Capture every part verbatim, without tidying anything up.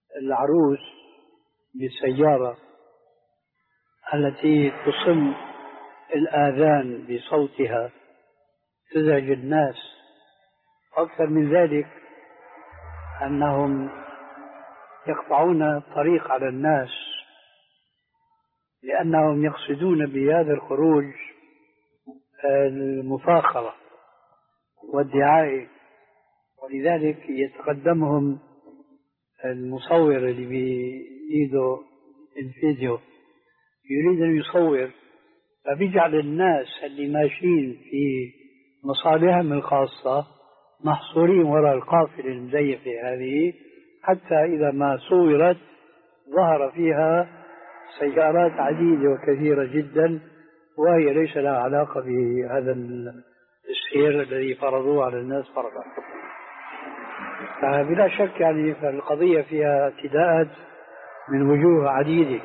العروس بالسيارة التي تصم الآذان بصوتها تزعج الناس. أكثر من ذلك أنهم يقطعون الطريق على الناس لأنهم يقصدون بهذا الخروج المفاخرة والدعاية، ولذلك يتقدمهم المصور اللي بإيده الفيديو يريد أن يصور، فبيجعل الناس اللي ماشيين في مصالحهم الخاصة محصورين وراء القافلة المزيفة هذه، حتى إذا ما صورت ظهر فيها سيارات عديدة وكثيرة جدا وهي ليس لها علاقة بهذا السير الذي فرضوه على الناس فرضا. فبلا شك يعني فالقضية فيها اعتداءات من وجوه عديدة.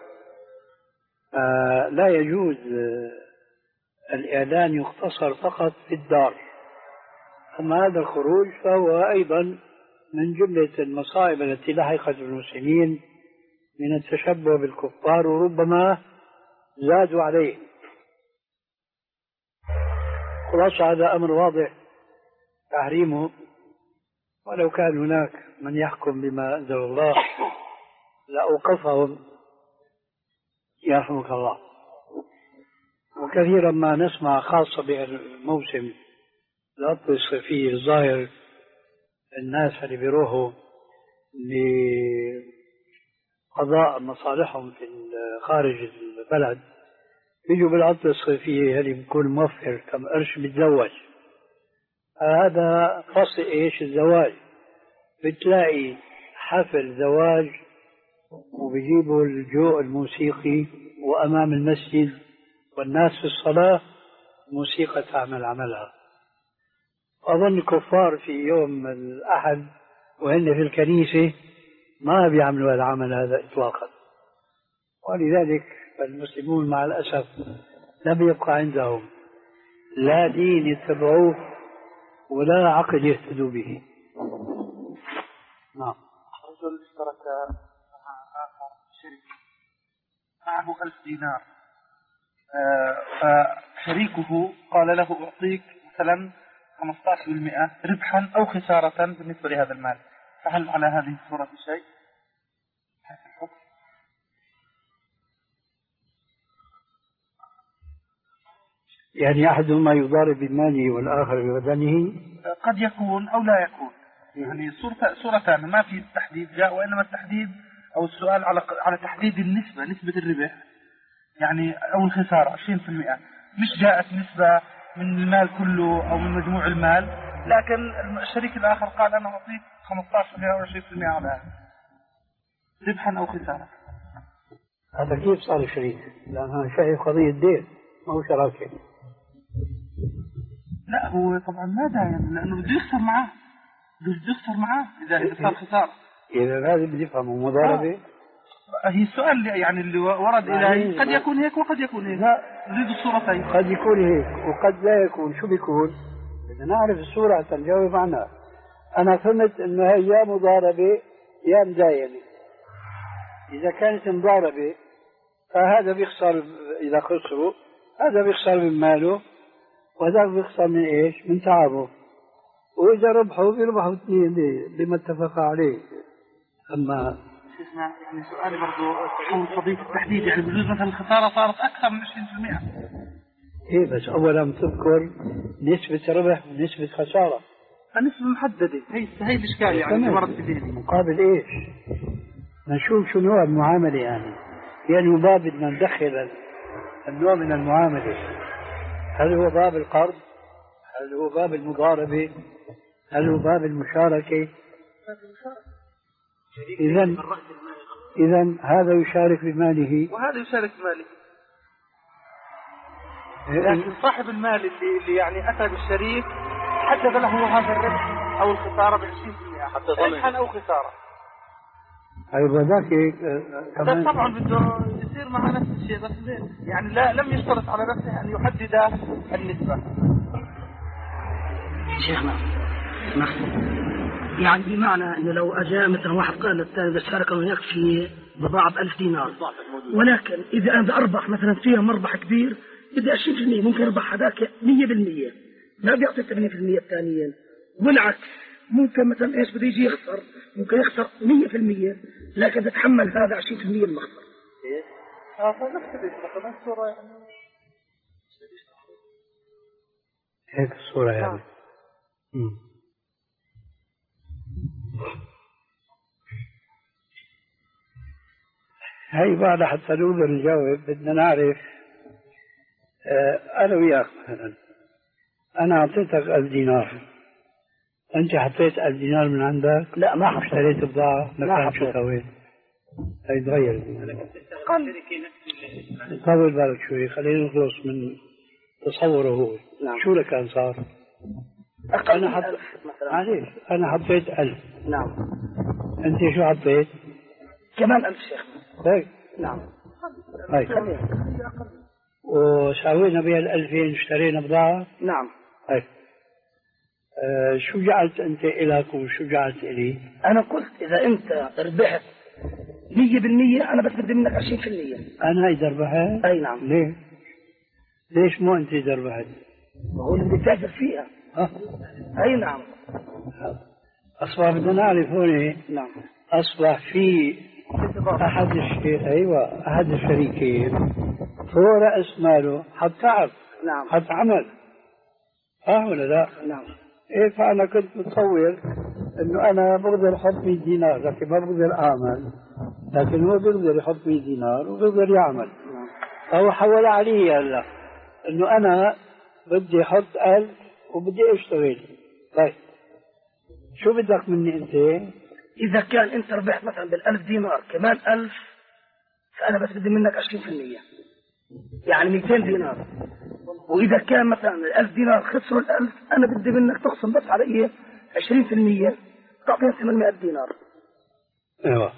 لا يجوز الإعلان يقتصر فقط في الدار، أما هذا الخروج فهو أيضا من جملة المصائب التي لحقت المسلمين من التشبه بالكفار، وربما زادوا عليه. خلاصة هذا أمر واضح تحريمه، ولو كان هناك من يحكم بما أنزل الله لأوقفهم يرحمك الله. وكثيرا ما نسمع خاصة بالموسم العطلة الصيفية الظاهر الناس اللي بيروحوا لقضاء مصالحهم في خارج البلد بيجوا بالعطلة الصيفية اللي بيكون موفر كم قرش بيتزوج. هذا فصل ايش الزواج، بتلاقي حفل زواج وبيجيبوا الجو الموسيقي وأمام المسجد والناس في الصلاة موسيقى تعمل عملها. أظن الكفار في يوم الأحد وهن في الكنيسة ما بيعملوا العمل هذا إطلاقا، ولذلك المسلمون مع الأسف لم يبقى عندهم لا دين يتبعوه ولا عقل يهتدوا به. نعم. رجل اشترك مع آخر شريك معه ألف دينار، فشريكه قال له أعطيك مثلا خمسة عشر بالمئة ربحا أو خسارة بالنسبة لهذا المال، فهل على هذه الصورة شيء؟ يعني أحدهما يضارب بماله والآخر ببدنه؟ قد يكون أو لا يكون، يعني صورة صورتان ما في تحديد جاء، وإنما التحديد أو السؤال على على تحديد النسبة، نسبة الربح يعني أو الخسارة عشرين بالمئة، مش جاءت نسبة من المال كله أو من مجموع المال، لكن الشريك الآخر قال أنا أعطيك خمسة عشر بالمئة أو عشرين بالمئة على هذا ربحا أو خسارة. هذا كيف صار شريك؟ لأنها شيء قضية دين ما هو شراكة. لا هو طبعا ما داين، لأنه بده يخسر معاه، بده يخسر معاه إذا صار خسارة. إذا لازم بدي يفهموا مضاربة. آه. هي السؤال يعني اللي ورد إلهي قد يكون هيك وقد يكون هيك. لا نريد الصورتين. قد يكون هيك وقد لا يكون. شو بيكون؟ بدنا نعرف الصورة حتى نجاوب عنها. أنا فهمت إنه هي يا مضاربة يا مداينة. إذا كانت مضاربة فهذا بيخسر، إذا خسروا هذا بيخسر من ماله وهذا بيخسر من إيش؟ من تعبه. وإذا ربحوا بيربحوا اثنين بما اتفق عليه. أما يعني سؤال برضو حول قضية التحديد، يعني بجوز مثلا الخسارة صارت أكثر من عشرين بالمئة. إيه بس أولا تذكر نسبة ربح ونسبة خسارة. النسبة محددة، هي هي الإشكال يعني اللي مرت بديني. مقابل إيش؟ نشوف شو نوع المعاملة يعني. يعني باب بدنا ندخل النوع من المعاملة. هل هو باب القرض؟ هل هو باب المضاربة؟ هل هو باب المشاركة؟ إذا إذا هذا يشارك بماله وهذا يشارك بماله، لكن صاحب المال اللي, اللي يعني أتى بالشريك حدد له هذا الربح أو الخسارة بعشرين بالمئة حتى ربحا أو خسارة. أيوة ذاك كمان طبعا بده يصير مع نفس الشيء، بس يعني لا لم يشترط على نفسه أن يحدد النسبة. شيخنا يعني بمعنى انه لو اجى مثلا واحد قال للثاني بس شارك هناك في بضاعة بألف دينار، ولكن اذا انا بدي اربح مثلا فيها مربح كبير بدي عشرين بالمئة، ممكن اربح هذاك مية بالمئة، ما بيعطي ثمانين بالمئة الثانيين، والعكس ممكن مثلا ايش بده يجي يخسر، ممكن يخسر مية بالمئة لكن بتحمل هذا عشرين بالمئة المخسر. ايه؟ اه فنفس مثلا الصورة يعني هيك الصورة يعني. مم. هاي بعد حتى نقدر نجاوب بدنا نعرف. اه أنا وياك مثلا أنا أعطيتك ألف دينار، أنت حطيت ألف دينار من عندك؟ لا ما حطيت. اشتريت بضاعة ما شو سويت؟ هاي تغير. قل طول بالك شوي، خلينا نخلص من تصوره هو. نعم. شو اللي كان صار؟ أقل أنا حط... ألف مثلا. معليش أنا حطيت ألف. نعم. أنت شو حطيت؟ كمان ألف شيخ. طيب. نعم. طيب. وساوينا بها الألفين اشترينا بضاعة. نعم. طيب. آه شو جعلت أنت إلك وشو جعلت إلي؟ أنا قلت إذا أنت ربحت مية بالمية أنا بس بدي منك عشرين بالمية. أنا إذا ربحت؟ أي نعم. ليه؟ ليش مو أنت إذا ربحت؟ هو اللي بدي تاجر فيها. أه؟ أي نعم. أصبح بدنا نعرف هون. نعم. أصبح في أحد الشيء أيوة أحد الشريكين هو رأس ماله حط تعب. نعم. حط عمل. ها ولا لا؟ نعم. إيه فأنا كنت متصور إنه أنا بقدر أحط مية دينار لكن ما بقدر أعمل، لكن هو بيقدر يحط مية دينار وبيقدر يعمل. نعم. فهو حول علي هلا إنه أنا بدي أحط ألف وبدي أشتغل. طيب شو بدك مني أنت؟ إذا كان أنت ربحت مثلا بالألف دينار كمان ألف فأنا بس بدي منك عشرين بالمية، يعني مئتين دينار. وإذا كان مثلا الألف دينار خسروا الألف أنا بدي منك تقسم بس على إيه عشرين بالمية تعطيهم ثمانمائة دينار. أيوة.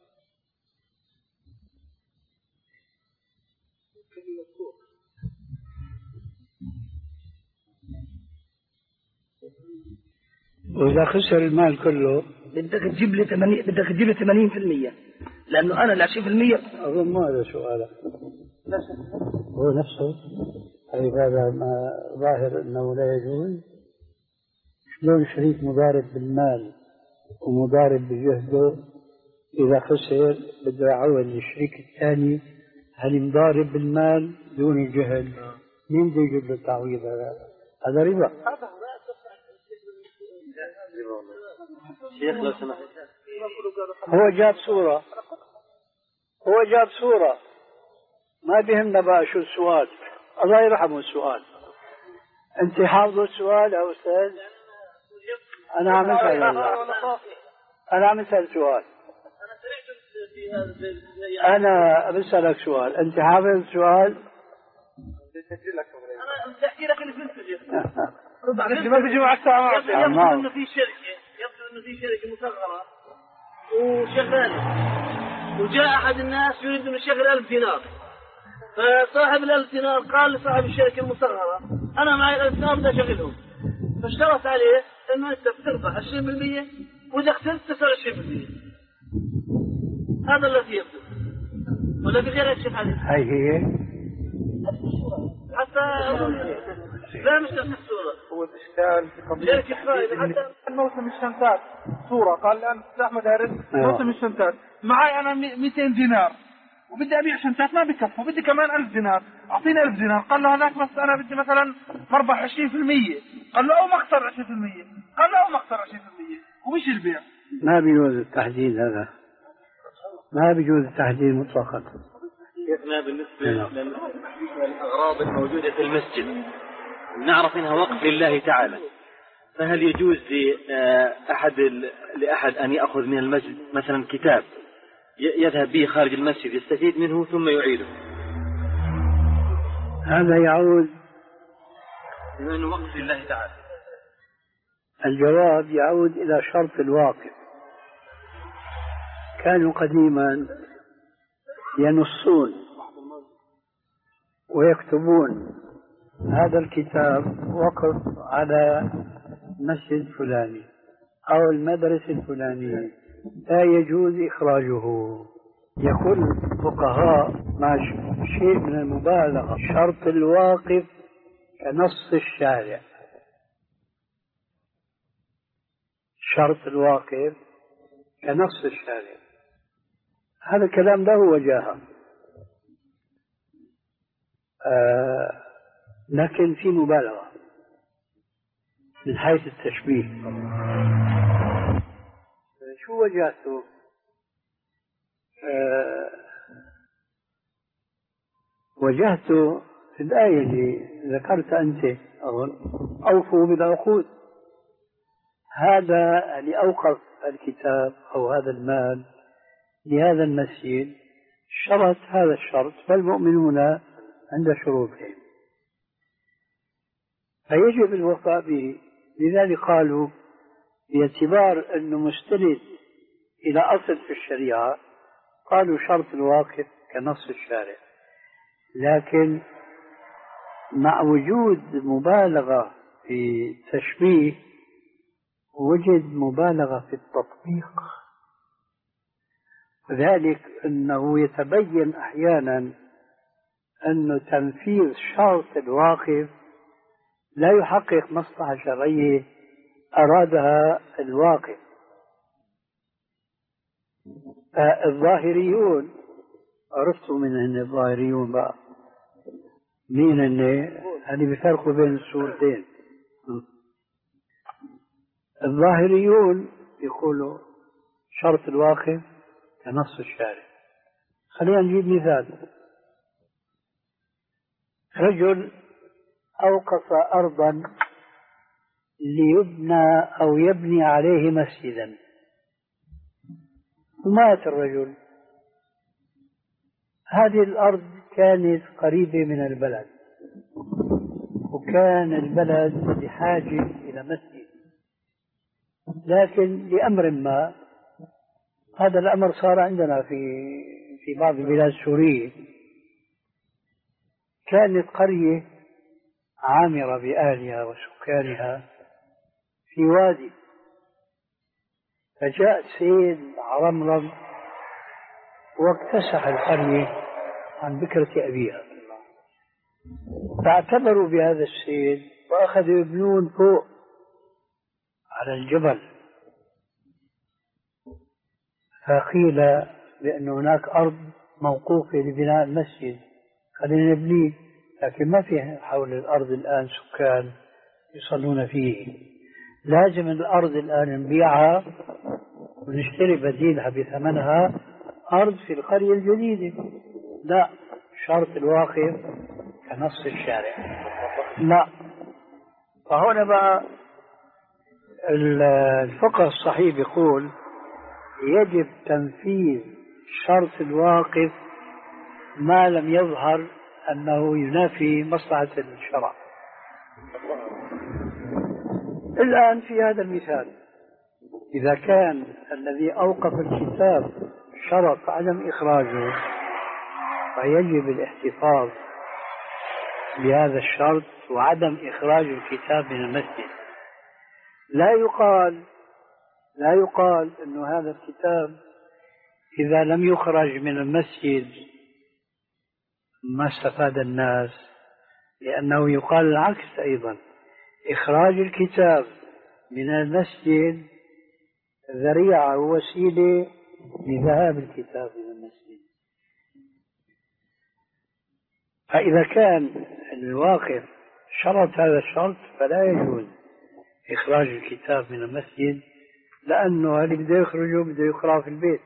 وإذا خسر المال كله بدك تجيب لي ثمانين بدك تجيب لي ثمانين بالمية لأنه أنا ال عشرين بالمية. أظن ما هذا سؤالك هو نفسه. أي هذا ما ظاهر أنه لا يجوز. شلون شريك مضارب بالمال ومضارب بجهده إذا خسر بده يعوض الشريك الثاني هل مضارب بالمال دون الجهد؟ مين بده يجيب له التعويض هذا؟ هذا ربا. شيخ لو سمحت هو جاب صورة هو جاب صورة ما بيهمنا بقى شو السؤال. الله يرحمه السؤال. أنت حافظ السؤال يا أستاذ؟ أنا عم أسأل أنا عم أسأل سؤال. أنا بسألك سؤال. أنت حافظ السؤال؟ أنا بدي أحكي لك اللي فهمته. ما بيجي معك ساعة. يفرض إنه في شركة يفرض إنه في شركة مصغرة وشغالة وجاء أحد الناس يريد أن يشغل ألف دينار، فصاحب الألف دينار قال لصاحب الشركة المصغرة أنا معي الألف دينار بدي أشغلهم، فاشترط عليه إنه أنت بتربح عشرين بالمية وإذا خسرت تسعة وعشرين بالمية. هذا الذي يبدو ولا في غير الشيء هذا. هاي هي حتى لا مش نفس الصورة. هو الإشكال في قضية حتى موسم الشمسات صورة قال الآن أحمد هارس موسم الشمسات معي أنا مئتين دينار وبدي أبيع شمسات ما بكفوا بدي كمان ألف دينار أعطيني ألف دينار. قال له هذاك بس أنا بدي مثلا مربح عشرين بالمية. قال له أو مخسر عشرين بالمية. قال له أو مخسر عشرين بالمية ومش البيع. ما بيجوز التحديد هذا. ما بيجوز التحديد مطلقا. شيخنا بالنسبة للأغراض الموجودة في المسجد نعرف إنها وقف لله تعالى، فهل يجوز لأحد لأحد أن يأخذ من المسجد مثلا كتاب يذهب به خارج المسجد يستفيد منه ثم يعيده؟ هذا يعود لأنه وقف لله تعالى. الجواب يعود إلى شرط الواقف. كانوا قديما ينصون ويكتبون هذا الكتاب وقف على مسجد فلاني أو المدرسة الفلانية لا يجوز إخراجه. يقول الفقهاء مع شيء من المبالغة شرط الواقف كنص الشارع. شرط الواقف كنص الشارع، هذا الكلام له وجاهة، آه لكن في مبالغة من حيث التشبيه. شو وجهته؟ آه وجهته في الآية اللي ذكرت أنت أظن: أوفوا بالعقود. هذا اللي أوقف الكتاب أو هذا المال لهذا المسجد شرط هذا الشرط، فالمؤمنون عند شروطهم فيجب الوفاء به. لذلك قالوا باعتبار أنه مستند إلى أصل في الشريعة قالوا شرط الواقف كنص الشارع، لكن مع وجود مبالغة في التشبيه وجد مبالغة في التطبيق، ذلك أنه يتبين أحيانا أن تنفيذ شرط الواقف لا يحقق مصلحة شرعية أرادها الواقف. الظاهريون، عرفتوا من هن الظاهريون بقى؟ مين هن؟ هذه بيفرقوا بين الصورتين. الظاهريون يقولوا شرط الواقف كنص الشارع. خلينا نجيب مثال: رجل أوقف أرضا ليبنى أو يبني عليه مسجدا، ومات الرجل. هذه الأرض كانت قريبة من البلد، وكان البلد بحاجة إلى مسجد، لكن لأمر ما هذا الأمر صار عندنا في في بعض البلاد السورية. كانت قرية عامرة بأهلها وسكانها في وادي، فجاء سيل عرمرم واكتسح القرية عن بكرة أبيها، فاعتبروا بهذا السيل وأخذوا يبنون فوق على الجبل. فقيل بأن هناك أرض موقوفة لبناء المسجد، خلينا نبنيه، لكن ما في حول الأرض الآن سكان يصلون فيه، لازم الأرض الآن نبيعها ونشتري بديلها بثمنها أرض في القرية الجديدة. لا، شرط الواقف كنص الشارع. لا، فهنا بقى الفقه الصحيح يقول يجب تنفيذ شرط الواقف ما لم يظهر أنه ينافي مصلحة الشرع. الآن في هذا المثال إذا كان الذي أوقف الكتاب شرط عدم إخراجه فيجب الاحتفاظ بهذا الشرط وعدم إخراج الكتاب من المسجد. لا يقال لا يقال أن هذا الكتاب إذا لم يخرج من المسجد ما استفاد الناس، لأنه يقال العكس أيضا: إخراج الكتاب من المسجد ذريعة ووسيلة لذهاب الكتاب من المسجد. فإذا كان الواقف شرط هذا الشرط فلا يجوز إخراج الكتاب من المسجد، لأنه اللي بده يخرجه بده يقرأ في البيت.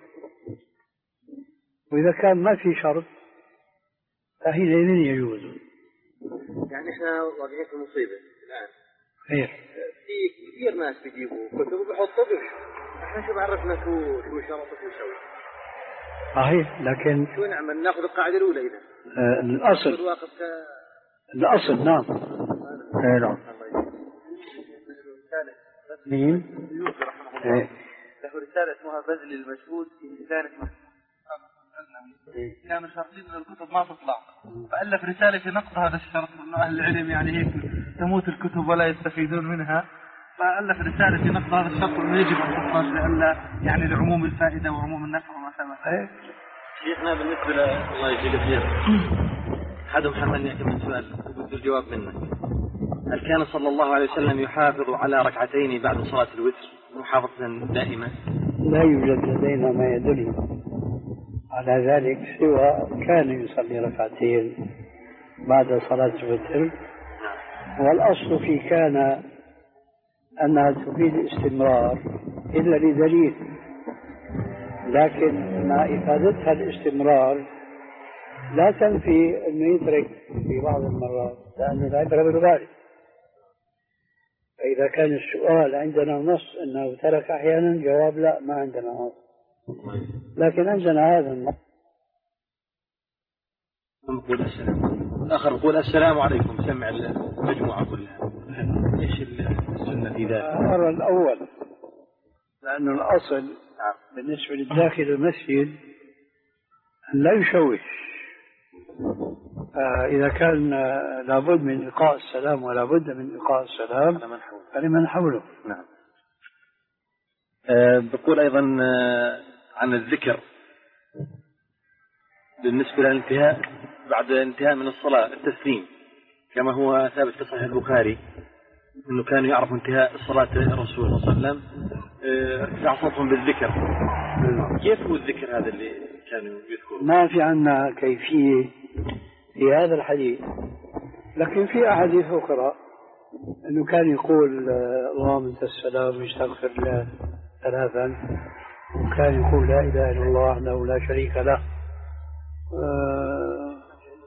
وإذا كان ما في شرط فحينئذ يجوز. يعني احنا واقعين في مصيبة الآن. خير. في كثير ناس بيجيبوا كتب وبيحطوا بش. احنا شو بعرفنا شو شو شرط وشو شوي. صحيح، لكن شو نعمل؟ ناخذ القاعدة الأولى إذا. آه الأصل. ك... الأصل نعم. ايه نعم. مين؟ ايه. له رسالة اسمها بذل المجهود في إزالة كانوا شرطين من الكتب ما تطلع، فألف رسالة في نقد هذا الشرط، إنه أهل العلم يعني هيك تموت الكتب ولا يستفيدون منها، فألف رسالة في نقد هذا الشرط أنه يجب أن تخرج لألا يعني لعموم الفائدة وعموم النفع وما شابه. شيخنا بالنسبة ل الله يجزيك خير، حدهم حملني كم سؤال بدي الجواب منك. هل كان صلى الله عليه وسلم يحافظ على ركعتين بعد صلاة الوتر محافظة دائما؟ لا يوجد لدينا ما يدل على ذلك سوى كان يصلي ركعتين بعد صلاة الوتر، والأصل في كان أنها تفيد الاستمرار إلا لدليل، لكن مع إفادتها الاستمرار لا تنفي أنه يترك في بعض المرات، لأن العبرة بالغالب. فإذا كان السؤال عندنا نص أنه ترك أحيانا، جواب لا، ما عندنا نص، لكن عندنا هذا النص. نقول السلام الآخر يقول السلام عليكم، سمع المجموعة كلها. إيش السنة في ذلك؟ أرى الأول، لأنه الأصل بالنسبة للداخل المسجد أن لا يشوش. آه إذا كان لابد من إلقاء السلام ولا بد من إلقاء السلام فلمن حوله. نعم. آه بقول أيضا آه عن الذكر بالنسبة للانتهاء بعد انتهاء من الصلاة التسليم، كما هو ثابت في صحيح البخاري أنه كانوا يعرفوا انتهاء صلاة الرسول صلى الله عليه وسلم ارتفاع صوتهم بالذكر. كيف هو الذكر هذا اللي كانوا يذكرون؟ ما في عنا كيفية في هذا الحديث، لكن في أحاديث أخرى أنه كان يقول اللهم أنت السلام يستغفر الله ثلاثا، وكان يقول لا إله إلا الله وحده لا شريك له. آه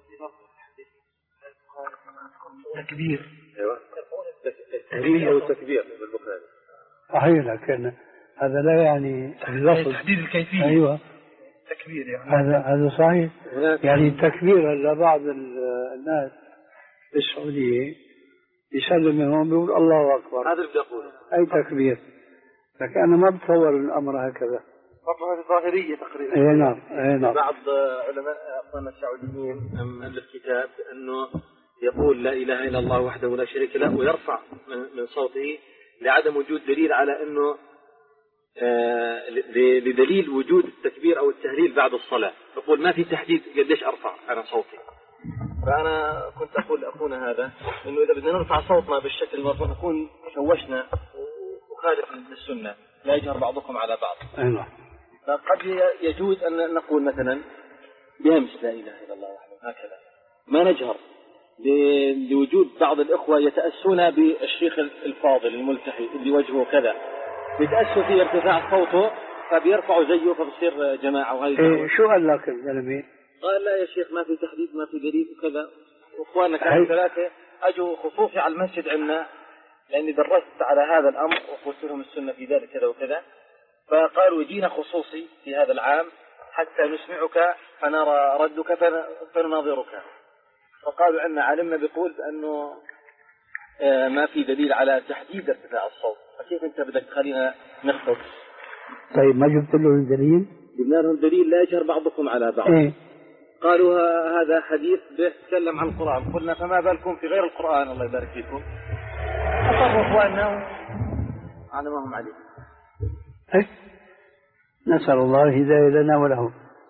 تكبير. ايوه التهليل او التكبير بالبخاري صحيح، لكن هذا لا يعني تحديد الكيفية. ايوه تكبير يعني هذا هذا صحيح. يعني التكبير لبعض الناس في السعودية يسلم منهم بيقول الله اكبر، هذا اللي بدي اقوله، اي تكبير، لكن انا ما بتصور الامر هكذا. طبعا هذه ظاهرية تقريبا. اي نعم اي نعم. بعض علماء اخواننا السعوديين مؤلف كتاب انه يقول لا إله إلا الله وحده لا شريك له ويرفع من صوته لعدم وجود دليل على أنه آه لدليل وجود التكبير أو التهليل بعد الصلاة. يقول ما في تحديد قديش أرفع أنا صوتي. فأنا كنت أقول لأخونا هذا أنه إذا بدنا نرفع صوتنا بالشكل المطلوب نكون شوشنا وخالف للسنة، لا يجهر بعضكم على بعض. أيوة. فقد يجوز أن نقول مثلا بهمس لا إله إلا الله وحده هكذا، ما نجهر لوجود بعض الإخوة يتأسون بالشيخ الفاضل الملتحي اللي وجهه كذا، يتأسوا في ارتفاع صوته فبيرفعوا زيه فبصير جماعة. وهذه إيه شو قال لك الزلمة؟ قال لا يا شيخ ما في تحديد ما في دليل وكذا. وإخواننا كانوا ثلاثة أجوا خصوصي على المسجد عندنا لأني درست على هذا الأمر وقلت لهم السنة في ذلك كذا وكذا، فقالوا يجينا خصوصي في هذا العام حتى نسمعك فنرى ردك فنناظرك. فقالوا عنا علمنا بيقول بأنه آه ما في دليل على تحديد ارتفاع الصوت، فكيف أنت بدك تخلينا نخطط؟ طيب ما جبت له الدليل؟ جبنا لهم دليل لا يجهر بعضكم على بعض. إيه؟ قالوا هذا حديث بيتكلم عن القرآن. قلنا فما بالكم في غير القرآن الله يبارك فيكم. أصروا إخواننا على ما هم عليه. إيه؟ نسأل الله الهداية لنا ولهم.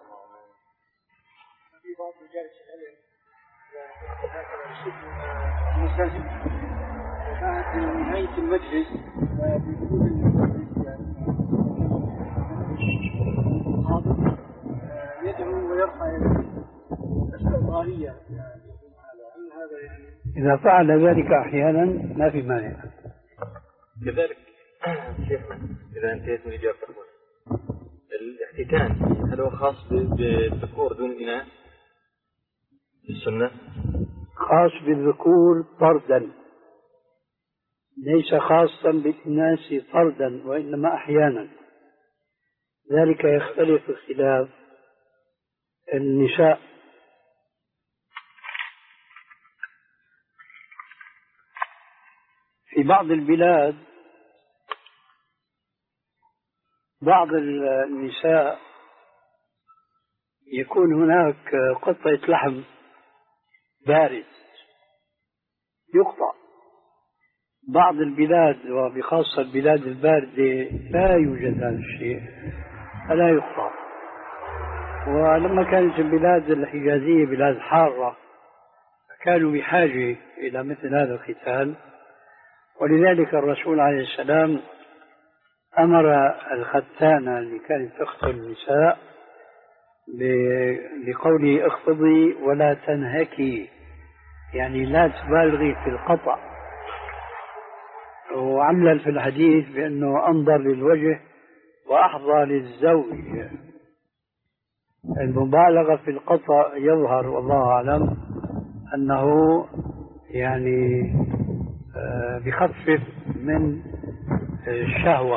المساجد بعد نهاية المجلس يدعو ويرفع الظاهرية. إذا فعل ذلك أحيانا ما في مانع. كذلك شيخنا إذا انتهيت من إجابة أخوان، الاحتتان هل هو خاص بالذكور دون الإناث السنة؟ خاص بالذكور فردا، ليس خاصا بالإناث فردا وإنما أحيانا. ذلك يختلف اختلاف النساء. في بعض البلاد بعض النساء يكون هناك قطعة لحم بارز يقطع بعض البلاد وبخاصة البلاد الباردة لا يوجد هذا الشيء فلا يخطأ. ولما كانت البلاد الحجازية بلاد حارة كانوا بحاجة إلى مثل هذا القتال، ولذلك الرسول عليه السلام أمر الختانة اللي كانت تختن النساء بقوله اخفضي ولا تنهكي، يعني لا تبالغي في القطع. وعمل في الحديث بأنه أنظر للوجه وأحظى للزوج. المبالغة في القطع يظهر والله أعلم أنه يعني بخفف من الشهوة،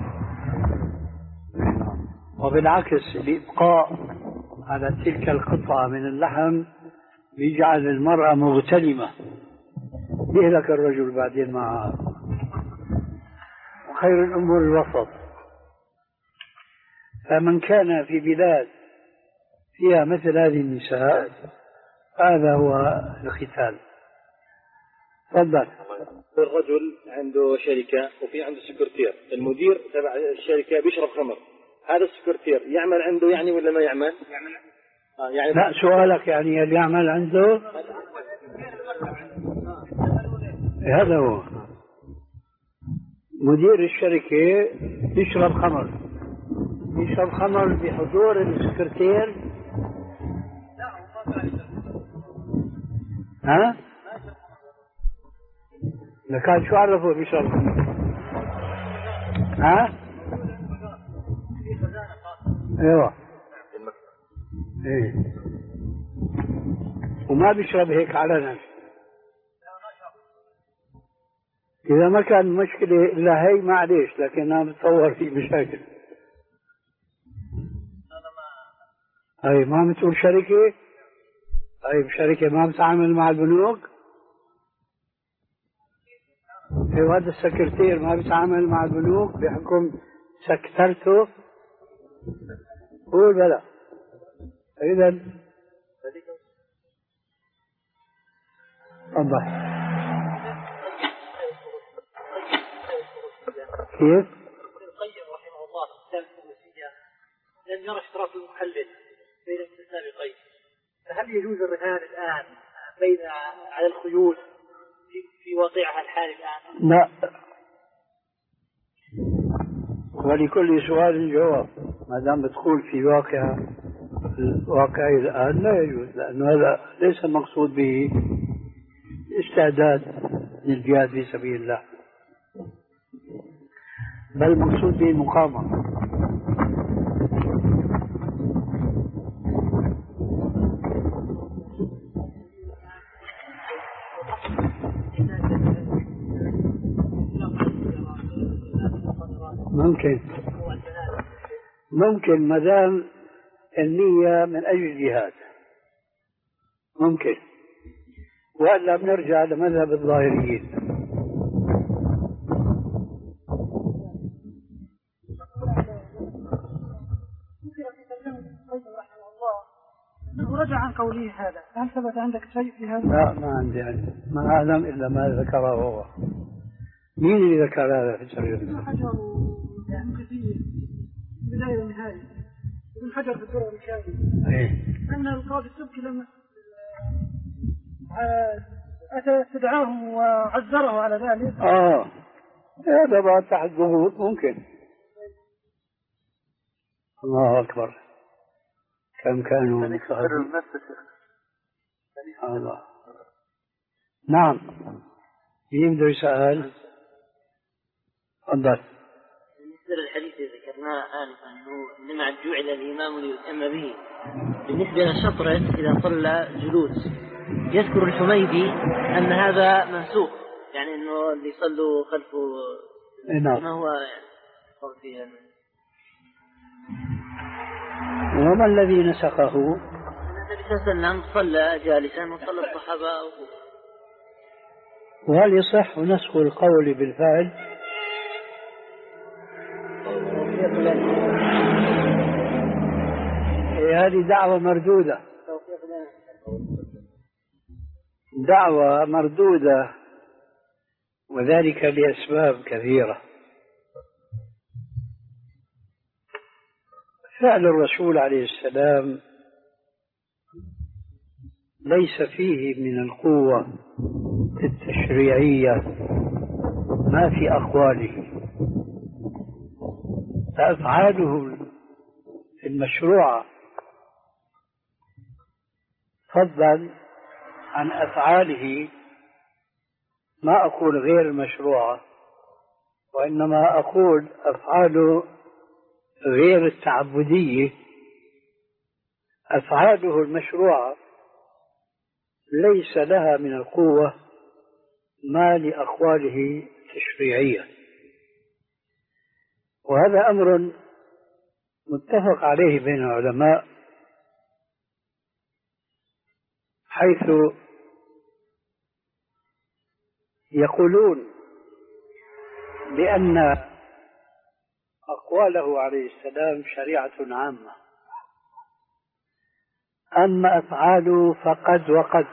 وبالعكس الإبقاء على تلك القطعة من اللحم يجعل المرأة مغتنمة، يهلك الرجل بعدين معها. وخير الأمور الوسط. فمن كان في بلاد فيها مثل هذه النساء هذا هو الختان. تفضل. الرجل عنده شركة وفي عنده سكرتير، المدير تبع الشركة بيشرب خمر، هذا السكرتير يعمل عنده يعني ولا ما يعمل؟ آه يعني لا، سؤالك يعني اللي يعمل عنده هذا هو مدير الشركة يشرب خمر، يشرب خمر بحضور السكرتير. ها؟ لكان شو عرفوا بيشرب خمر؟ ها؟ ايوه ايه، وما بيشرب هيك علنا. إذا ما كان مشكلة إلا هي معليش، لكن أنا بتصور في مشاكل. هاي ما بتقول شركة؟ هاي بشركة ما بتعامل مع البنوك؟ ايوه هذا السكرتير ما بيتعامل مع البنوك بحكم سكترته؟ قول بلا. إذا تفضل. كيف؟ ابن القيم رحمه الله في كتاب الوصية لم يرى اشتراط المحلل بين المتسابقين، فهل يجوز الرهان الآن بين على الخيول في, في واقعها الحالي الآن؟ لا، ولكل سؤال جواب. ما دام بتقول في واقع الواقع الآن لا يجوز، لأنه هذا ليس المقصود به استعداد للجهاد في سبيل الله، بل المقصود به المقاومة. ممكن ممكن ما دام النية من أجل الجهاد ممكن، وإلا بنرجع لمذهب الظاهريين. ورجع عن قوله هذا، هل ثبت عندك شيء في هذا؟ لا ما عندي يعني، ما أعلم إلا ما ذكره هو. مين اللي ذكر هذا في الترجمة؟ ابن حجر يعني كثير بداية النهاية، ابن حجر في الدرر الكامل. إيه. أن القاضي السبكي لما أتى استدعاه وعذره على ذلك. آه هذا بعد تحت ضغوط ممكن. الله أكبر، كم كانوا متخذين. الله. نعم، مين بده يسأل؟ تفضل. بالنسبة للحديث اللي ذكرناه آنفا أنه إنما جعل الإمام ليؤتم به، بالنسبة للشطرة إذا صلى جلوس يذكر الحميدي أن هذا منسوخ، يعني أنه اللي يصلوا خلفه نعم. ما هو صار فيها. وما الذي نسخه؟ النبي صلى الله عليه وسلم صلى جالسا وصلى الصحابة. وهل يصح نسخ القول بالفعل؟ هذه دعوة مردودة، دعوة مردودة، وذلك لأسباب كثيرة. فعل الرسول عليه السلام ليس فيه من القوة التشريعية ما في أقواله، فأفعاله المشروعة فضلا عن أفعاله، ما أقول غير المشروعة، وإنما أقول أفعاله غير التعبدية. أفعاله المشروعة ليس لها من القوة ما لأقواله التشريعية، وهذا أمر متفق عليه بين العلماء، حيث يقولون بأن أقواله عليه السلام شريعة عامة، أما أفعاله فقد وقد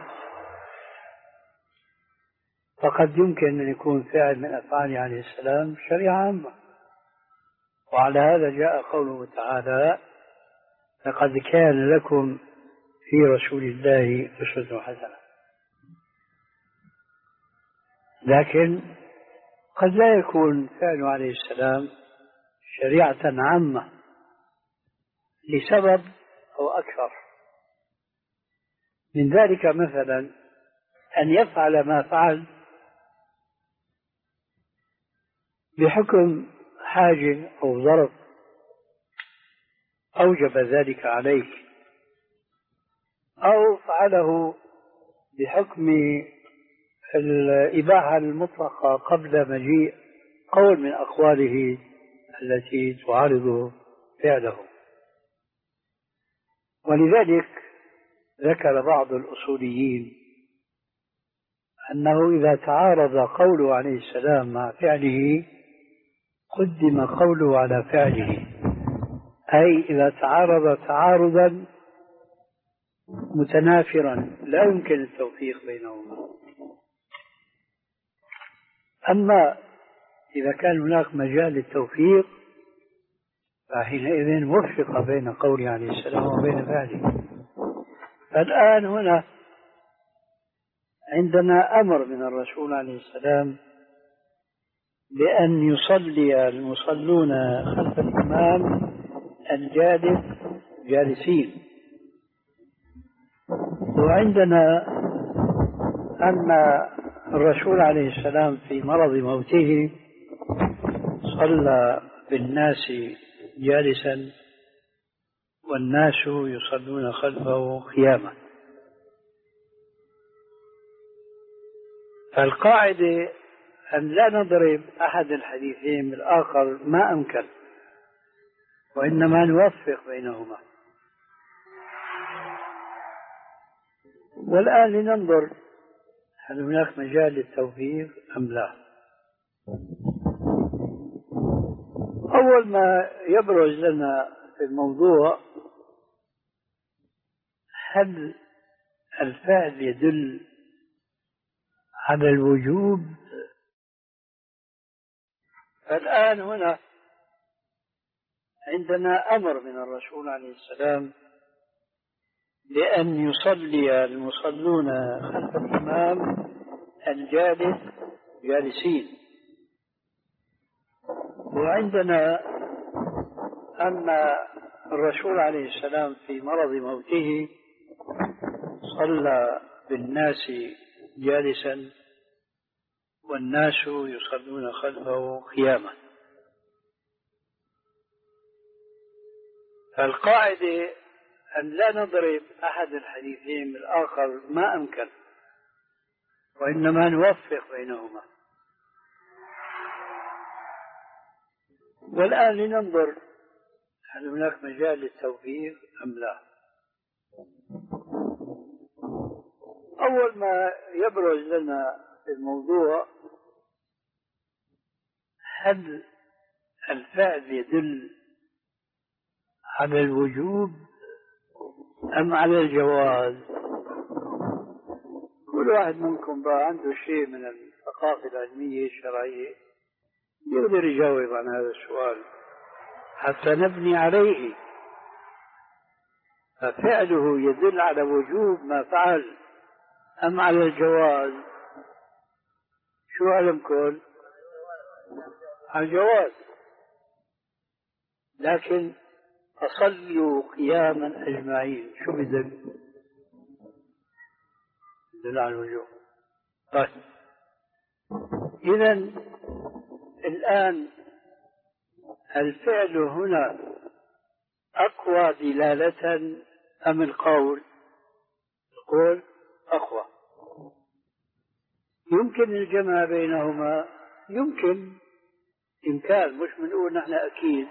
فقد يمكن أن يكون فعل من أفعاله عليه السلام شريعة عامة. وعلى هذا جاء قوله تعالى: لقد كان لكم في رسول الله أسوة حسنة. لكن قد لا يكون فعله عليه السلام شريعة عامة لسبب أو أكثر من ذلك، مثلا أن يفعل ما فعل بحكم حاجة أو ظرف أوجب ذلك عليه، أو فعله بحكم الإباحة المطلقة قبل مجيء قول من أقواله التي تعارض فعله. ولذلك ذكر بعض الأصوليين أنه إذا تعارض قوله عليه السلام مع فعله قدم قوله على فعله، أي إذا تعارض تعارضا متنافرا لا يمكن التوفيق بينهما. أما إذا كان هناك مجال للتوفيق فحينئذ وفق بين قوله عليه السلام وبين فعله. فالآن هنا عندنا أمر من الرسول عليه السلام بأن يصلي المصلون خلف الإمام الجالس جالسين، وعندنا أن الرسول عليه السلام في مرض موته صلى بالناس جالسا والناس يصلون خلفه قياما. فالقاعدة أن لا نضرب أحد الحديثين بالآخر ما أمكن، وإنما نوفق بينهما. والآن لننظر هل هناك مجال للتوفيق أم لا. أول ما يبرز لنا في الموضوع هل الفعل يدل على الوجوب. فالآن هنا عندنا أمر من الرسول عليه السلام بأن يصلي المصلون خلف الإمام الجالس جالسين، وعندنا أن الرسول عليه السلام في مرض موته صلى بالناس جالسا والناس يصلون خلفه قياما. فالقاعدة أن لا نضرب أحد الحديثين بالآخر ما أمكن، وإنما نوفق بينهما. والآن لننظر هل هناك مجال للتوفيق أم لا. أول ما يبرز لنا في الموضوع هل الفعل يدل على الوجوب أم على الجواز. كل واحد منكم بقى عنده شيء من الثقافة العلمية الشرعية يقدر يجاوب عن هذا السؤال حتى نبني عليه. ففعله يدل على وجوب ما فعل أم على الجواز؟ شو علمكم؟ على الجواز. لكن فصلوا قياما أجمعين شو بدل؟ بدل على الوجوب. طيب إذا الآن الفعل هنا أقوى دلالة أم القول؟ القول أقوى. يمكن الجمع بينهما، يمكن إمكان، مش بنقول نحن أكيد،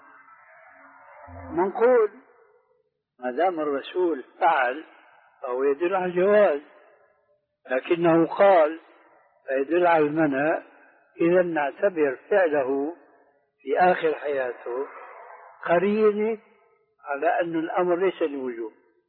منقول ما دام الرسول فعل فهو يدل على الجواز، لكنه قال فيدل على المنع. إذا نعتبر فعله في آخر حياته قرينة على أن الأمر ليس لوجوب.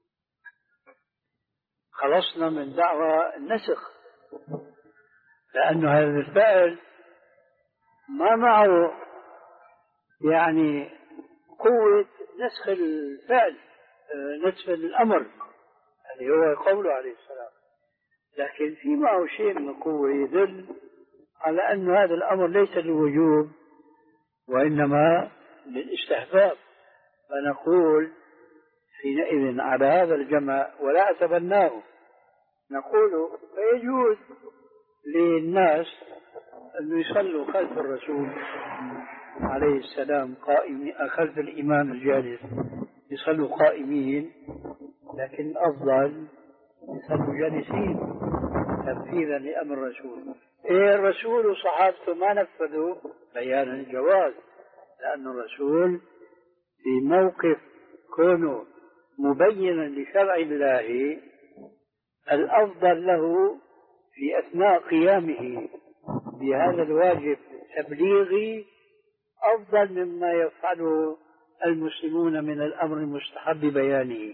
خلصنا من دعوى النسخ، لأن هذا الفعل ما معه يعني قوة نسخ الفعل، نسخ الأمر اللي هو قوله عليه السلام، لكن في معه شيء من القوة يدل على أن هذا الأمر ليس للوجوب وإنما للاستحباب. فنقول حينئذ على هذا الجمع ولا أتبناه، نقول فيجوز للناس أن يصلوا خلف الرسول عليه السلام قائمين، خلف الإمام الجالس يصلوا قائمين، لكن الأفضل يصلوا جالسين تنفيذا لأمر الرسول. إيه الرسول وصحابته ما نفذوا بيانا الجواز، لأن الرسول في موقف كونه مبينا لشرع الله الأفضل له في أثناء قيامه بهذا الواجب التبليغي أفضل مما يفعله المسلمون من الأمر المستحب بيانه.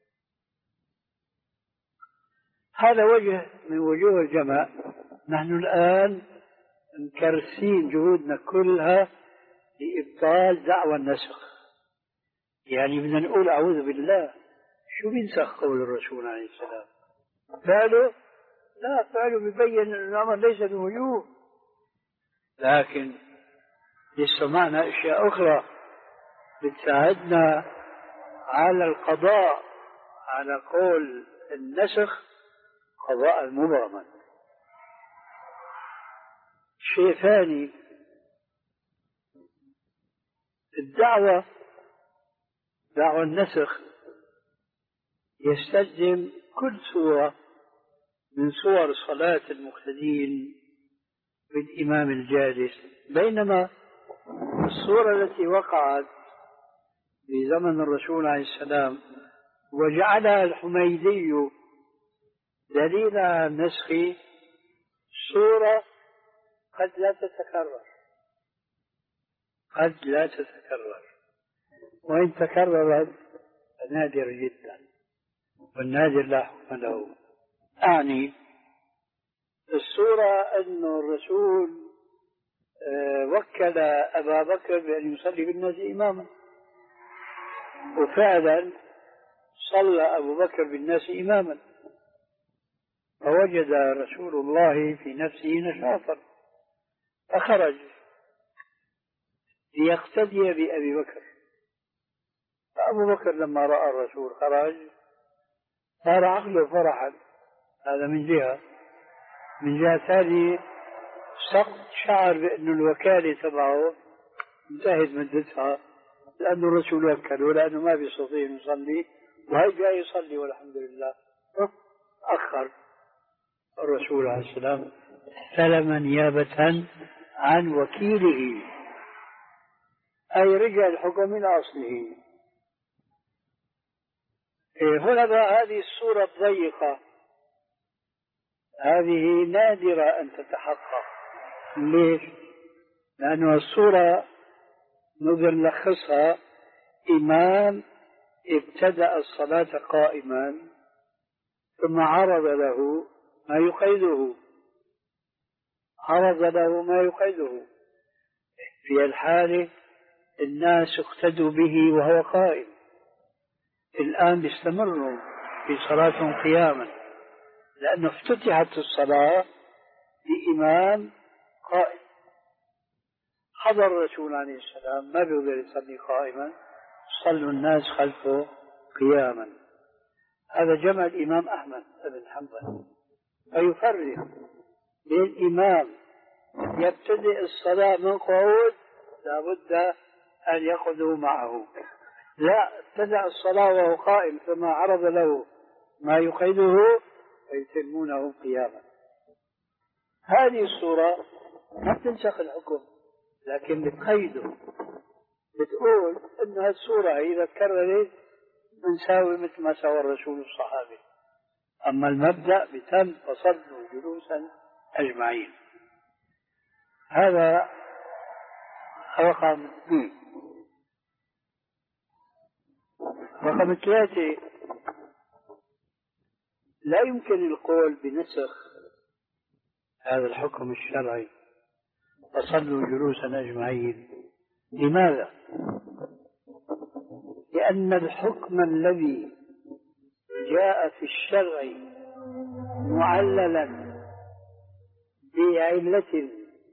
هذا وجه من وجوه الجمع. نحن الآن مكرسين جهودنا كلها لإبطال دعوى النسخ، يعني بدنا نقول أعوذ بالله، شو بينسخ قول الرسول عليه السلام؟ فعله؟ لا، فعله بيبين أن الأمر ليس بوجوب، لكن لسه معنا أشياء أخرى بتساعدنا على القضاء على قول النسخ قضاء المبرما. شيء ثاني، الدعوة دعوة النسخ يستلزم كل صورة من صور صلاة المقتدين بالإمام الجالس، بينما الصورة التي وقعت في زمن الرسول عليه السلام وجعلها الحميدي دليل على النسخ صورة قد لا تتكرر، قد لا تتكرر، وإن تكررت فنادر جدا، والنادر لا حكم له. أعني الصورة أن الرسول وكل أبا بكر بأن يصلي بالناس إماما، وفعلا صلى أبو بكر بالناس إماما، فوجد رسول الله في نفسه نشاطا فخرج ليقتدي بأبي بكر. فأبو بكر لما رأى الرسول خرج صار عقله فرحا، هذا من جهة. من جهة ثانية شعر بأن الوكالة تبعه انتهت مدتها، لأن الرسول وكله، لأنه ما بيستطيع يصلي وهي جاي يصلي والحمد لله. أخر الرسول عليه السلام استلم نيابة عن وكيله، أي رجع الحكم إلى أصله. هنا بقى هذه الصورة الضيقة هذه نادرة أن تتحقق. ليش؟ لأن الصورة نقدر نلخصها: إمام ابتدأ الصلاة قائما ثم عرض له ما يقيده، عرض له ما يقعده. في الحالة الناس اقتدوا به وهو قائم، الآن بيستمروا في صلاتهم قياما، لأنه افتتحت الصلاة بإمام قائم. حضر الرسول عليه السلام ما بيقدر يصلي قائما، صلوا الناس خلفه قياما. هذا جمع الإمام أحمد بن حنبل، فيفرق بين إمام يبتدئ الصلاة من قعود لابد أن يقعدوا معه، لا ابتدأ الصلاة وهو قائم ثم عرض له ما يقعده فيتمونه قياما. هذه الصورة ما بتنسخ الحكم لكن بتقيده، بتقول أن هالصورة إذا تكررت بنساوي مثل ما سوى الرسول الصحابي. أما المبدأ بتم فصلوا جلوسا أجمعين. هذا رقم اثنين. رقم ثلاثة، لا يمكن القول بنسخ هذا الحكم الشرعي فصلوا جلوسا أجمعين. لماذا؟ لأن الحكم الذي جاء في الشرع معللا بعلة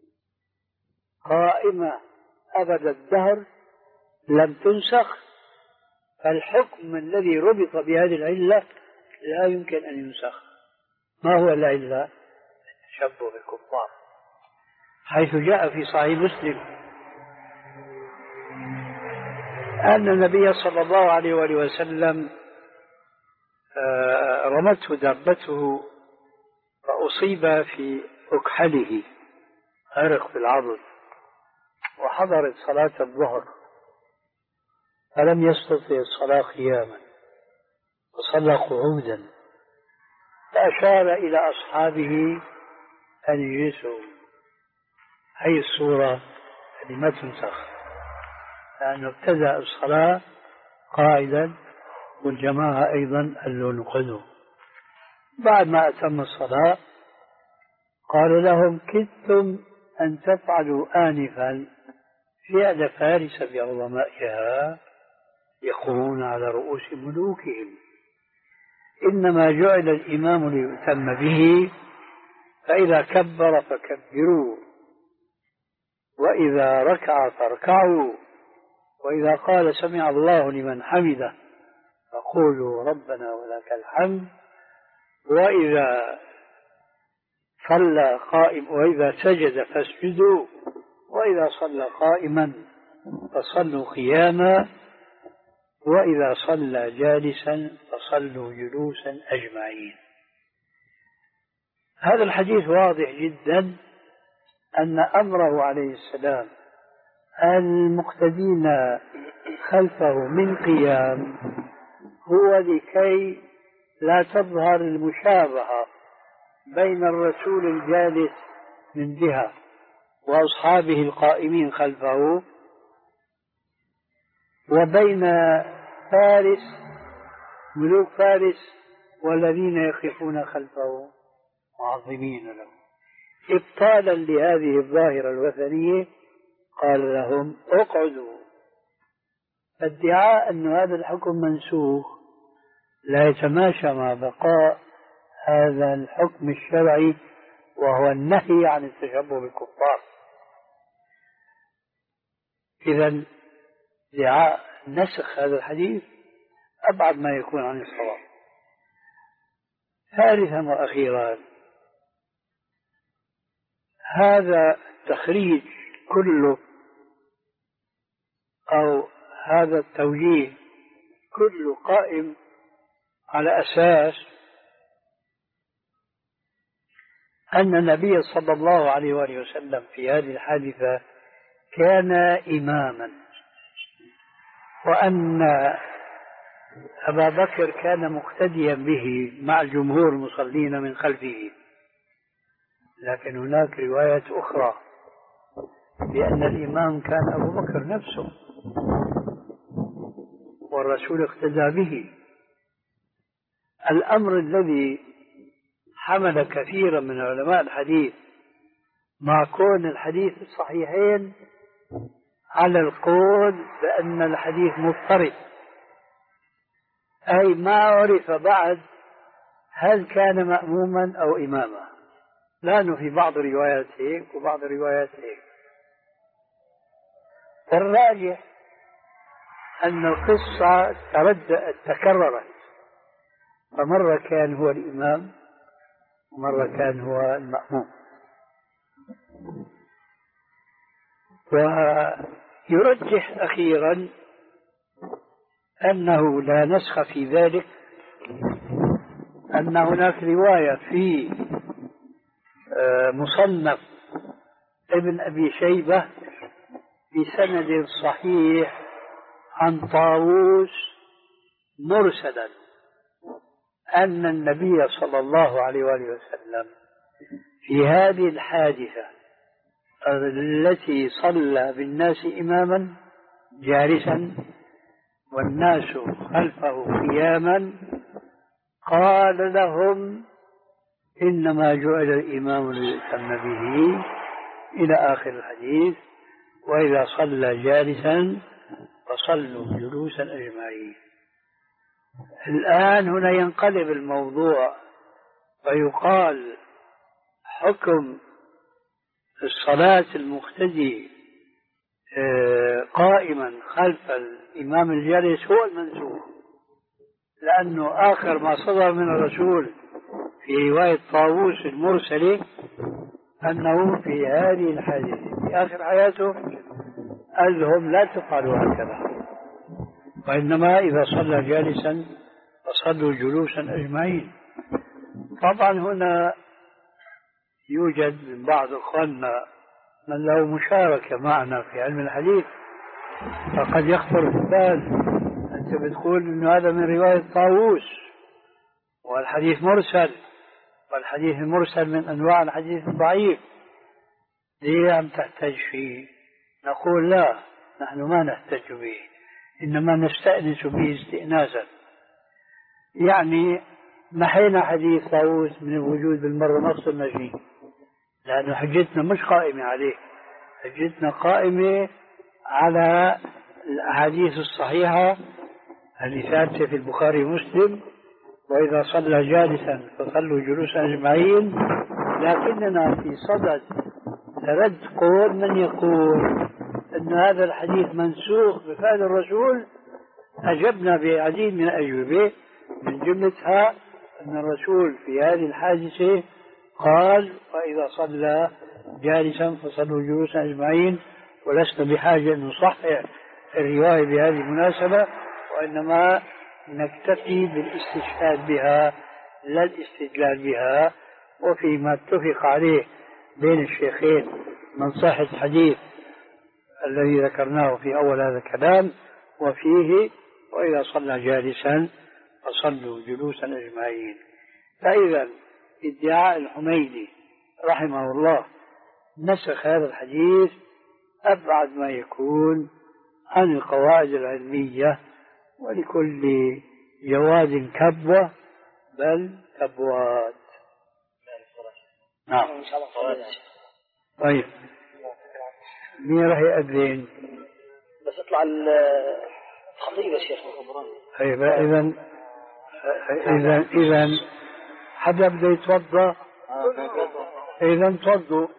قائمة أبد الدهر لم تنسخ، فالحكم الذي ربط بهذه العلة لا يمكن أن ينسخ. ما هو العلة؟ التشبه بالكفار، حيث جاء في صحيح مسلم أن النبي صلى الله عليه وآله وسلم رمته دابته فأصيب في أكحله، غرق في العضد، وحضرت صلاة الظهر فلم يستطع الصلاة قياما وصلى قعودا، فأشار إلى أصحابه أن يجلسوا. هذه الصورة اللي ما تنسخ، لأنه ابتدأ الصلاة قائدا والجماعة أيضا قالوا نقعدوا. بعد ما أتم الصلاة قال لهم كدتم أن تفعلوا آنفا فعل فارس بعظمائها يقومون على رؤوس ملوكهم، إنما جعل الإمام ليؤتم به، فإذا كبر فكبروا، وإذا ركع فاركعوا، وإذا قال سمع الله لمن حمده فقولوا ربنا ولك الحمد، وإذا صلى قائم وإذا سجد فاسجدوا، وإذا صلى قائما فصلوا قياما، وإذا صلى جالسا فصلوا جلوسا أجمعين. هذا الحديث واضح جدا أن أمره عليه السلام المقتدين خلفه من قيام هو لكي لا تظهر المشابهة بين الرسول الجالس من جهة وأصحابه القائمين خلفه وبين فارس ملوك فارس والذين يقفون خلفه معظمين له. إبطالا لهذه الظاهرة الوثنية قال لهم اقعدوا. ادعاء أن هذا الحكم منسوخ لا يتماشى مع بقاء هذا الحكم الشرعي وهو النهي عن التشبه بالكفار. إذن ادعاء نسخ هذا الحديث أبعد ما يكون عن الصواب. ثالثا وأخيرا، هذا التخريج كله أو هذا التوجيه كله قائم على أساس أن النبي صلى الله عليه وآله وسلم في هذه الحادثة كان إماما، وأن أبا بكر كان مقتديا به مع الجمهور المصلين من خلفه. لكن هناك رواية أخرى بأن الإمام كان أبو بكر نفسه والرسول اقتدى به. الأمر الذي حمل كثيرا من علماء الحديث مع كون الحديث الصحيحين على القول بأن الحديث مضطرب، أي ما عرف بعد هل كان مأموما أو إماما، لأنه في بعض الروايات هيك وبعض الروايات هيك. الراجح أن القصة ترددت تكررت، فمرة كان هو الإمام ومرة كان هو المأموم. ويرجح أخيرا أنه لا نسخ في ذلك، أن هناك رواية في مصنف ابن أبي شيبة بسند صحيح عن طاووس مرسلا أن النبي صلى الله عليه وآله وسلم في هذه الحادثة التي صلى بالناس إماما جالسا والناس خلفه قياما قال لهم إنما جعل الإمام ليؤتم به إلى آخر الحديث، وإذا صلى جالسا فصلوا جلوسا أجمعين. الآن هنا ينقلب الموضوع ويقال حكم الصلاة المقتدي قائما خلف الإمام الجالس هو المنسوخ، لأنه آخر ما صدر من الرسول في رواية طاووس المرسلة أنه في هذه الحادثة في آخر حياته قال لهم لا تفعلوا هكذا، وإنما إذا صلى جالسا فصلوا جلوسا أجمعين. طبعا هنا يوجد من بعض أخواننا من له مشاركة معنا في علم الحديث، فقد يخطر في البال أنت بتقول إنه هذا من رواية طاووس والحديث مرسل، والحديث المرسل من أنواع الحديث الضعيف، ليه عم تحتج فيه؟ نقول لا، نحن ما نحتج به، إنما نستأنس به استئناسا. يعني نحينا حديث طاووس من الوجود بالمرة، ما صرنا فيه، لأن حجتنا مش قائمة عليه، حجتنا قائمة على الأحاديث الصحيحة التي ثابتة في البخاري ومسلم، وإذا صلى جالسا فصلوا جلوسا أجمعين. لكننا في صدد رد قول من يقول أن هذا الحديث منسوخ بفعل الرسول، أجبنا بعديد من الأجوبة، من جملتها أن الرسول في هذه الحادثة قال وإذا صلى جالسا فصلوا جلوسا أجمعين، ولسنا بحاجة أن نصحح الرواية بهذه المناسبة، وإنما نكتفي بالاستشهاد بها لا الاستدلال بها. وفيما اتفق عليه بين الشيخين من صحة الحديث الذي ذكرناه في أول هذا الكلام، وفيه وإذا صلى جالسا فصلوا جلوسا أجمعين. فإذا ادعاء الحميدي رحمه الله نسخ هذا الحديث أبعد ما يكون عن القواعد العلمية، ولكل جواد كبوة بل كبوات. نعم. طيب مين راح يأذن؟ بس اطلع الخطيب يا شيخ. طيب إذا إذا إذا حدا بده يتوضأ؟ إذا توضوا.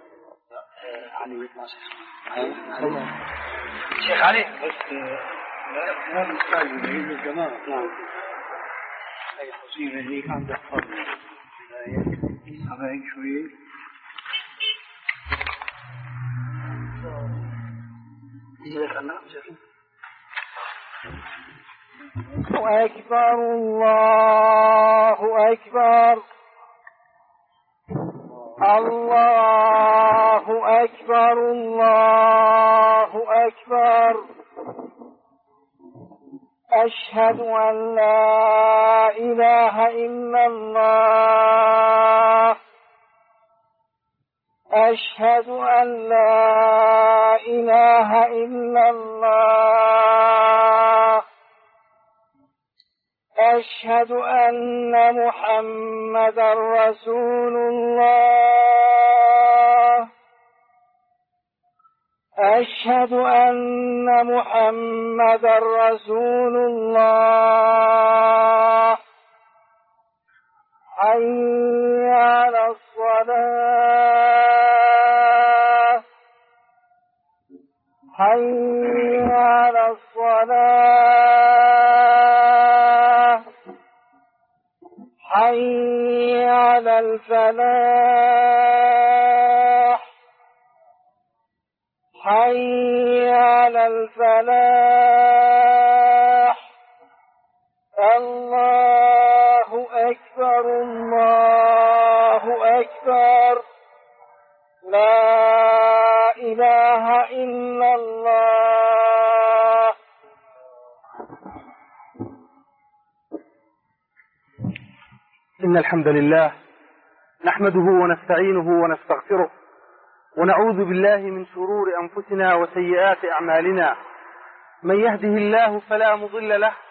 شيخ علي بس لا نستعجل بعيد الجماعة. نعم. هي حصيلة هيك عم تحفظني. هذا هيك شوي. الله أكبر الله أكبر الله أكبر الله أكبر. أشهد أن لا إله إلا الله أشهد أن لا إله إلا الله أشهد أن محمدا رسول الله أشهد أن محمدا رسول الله. حي على الصلاة، حي على الصلاة، حي على الفلاح، حي على الفلاح. الله أكبر، الله أكبر، لا إله إلا الله. إن الحمد لله نحمده ونستعينه ونستغفره ونعوذ بالله من شرور أنفسنا وسيئات أعمالنا. من يهده الله فلا مضل له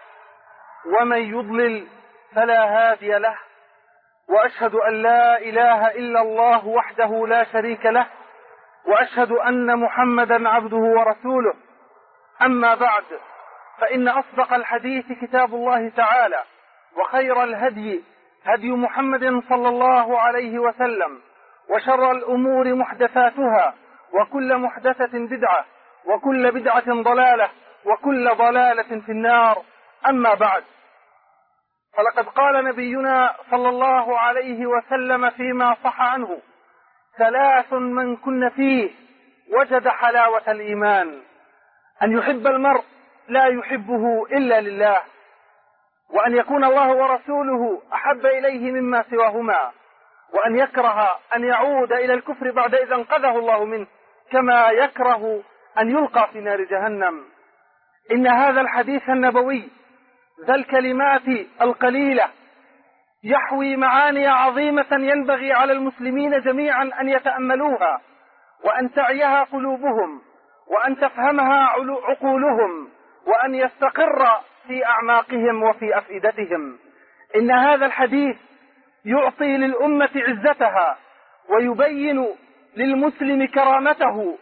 ومن يضلل فلا هادي له، وأشهد أن لا إله إلا الله وحده لا شريك له، وأشهد أن محمدا عبده ورسوله. أما بعد، فإن أصدق الحديث كتاب الله تعالى، وخير الهدي هدي محمد صلى الله عليه وسلم، وشر الأمور محدثاتها، وكل محدثة بدعة، وكل بدعة ضلالة، وكل ضلالة في النار. أما بعد، فلقد قال نبينا صلى الله عليه وسلم فيما صح عنه: ثلاث من كن فيه وجد حلاوة الإيمان: أن يحب المرء لا يحبه إلا لله، وأن يكون الله ورسوله أحب إليه مما سواهما، وأن يكره أن يعود إلى الكفر بعد إذا انقذه الله منه، كما يكره أن يلقى في نار جهنم. إن هذا الحديث النبوي ذا الكلمات القليلة يحوي معاني عظيمة ينبغي على المسلمين جميعا أن يتأملوها، وأن تعيها قلوبهم، وأن تفهمها عقولهم، وأن يستقر في أعماقهم وفي أفئدتهم. إن هذا الحديث يعطي للأمة عزتها، ويبين للمسلم كرامته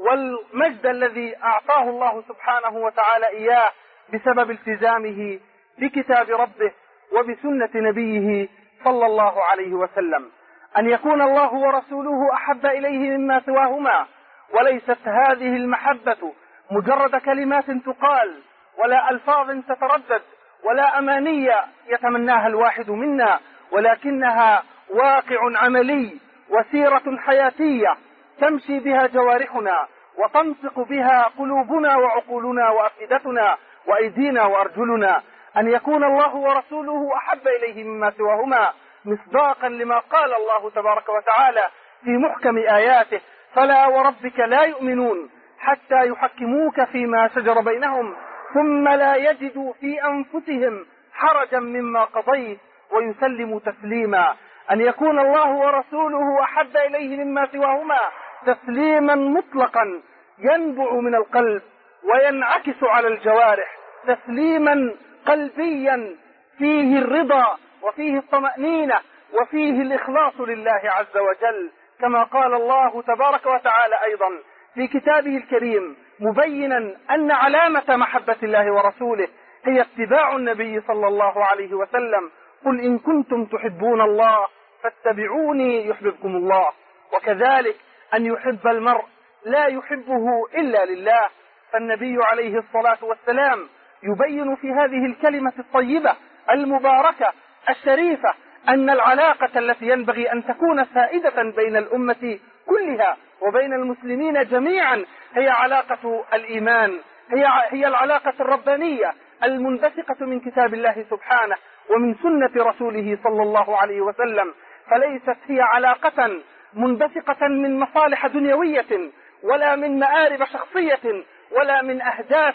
والمجد الذي أعطاه الله سبحانه وتعالى إياه بسبب التزامه بكتاب ربه وبسنة نبيه صلى الله عليه وسلم. أن يكون الله ورسوله أحب إليه مما سواهما، وليست هذه المحبة مجرد كلمات تقال، ولا ألفاظ تتردد، ولا أمانية يتمناها الواحد منا، ولكنها واقع عملي وسيرة حياتية تمشي بها جوارحنا، وتنطق بها قلوبنا وعقولنا وأفئدتنا وأيدينا وأرجلنا. أن يكون الله ورسوله أحب إليه مما سواهما، مصداقا لما قال الله تبارك وتعالى في محكم آياته: فلا وربك لا يؤمنون حتى يحكموك فيما شجر بينهم ثم لا يجدوا في أنفسهم حرجا مما قضيت ويسلموا تسليما. أن يكون الله ورسوله أحب إليه مما سواهما تسليما مطلقا ينبع من القلب وينعكس على الجوارح، تسليما قلبيا فيه الرضا وفيه الطمأنينة وفيه الإخلاص لله عز وجل، كما قال الله تبارك وتعالى أيضا في كتابه الكريم مبينا أن علامة محبة الله ورسوله هي اتباع النبي صلى الله عليه وسلم: قل إن كنتم تحبون الله فاتبعوني يحببكم الله. وكذلك أن يحب المرء لا يحبه إلا لله، فالنبي عليه الصلاة والسلام يبين في هذه الكلمة الطيبة المباركة الشريفة أن العلاقة التي ينبغي أن تكون سائدة بين الأمة كلها وبين المسلمين جميعا هي علاقة الإيمان، هي هي العلاقة الربانية المنبثقة من كتاب الله سبحانه ومن سنة رسوله صلى الله عليه وسلم، فليست هي علاقة منبثقة من مصالح دنيوية ولا من مآرب شخصية ولا من أهداف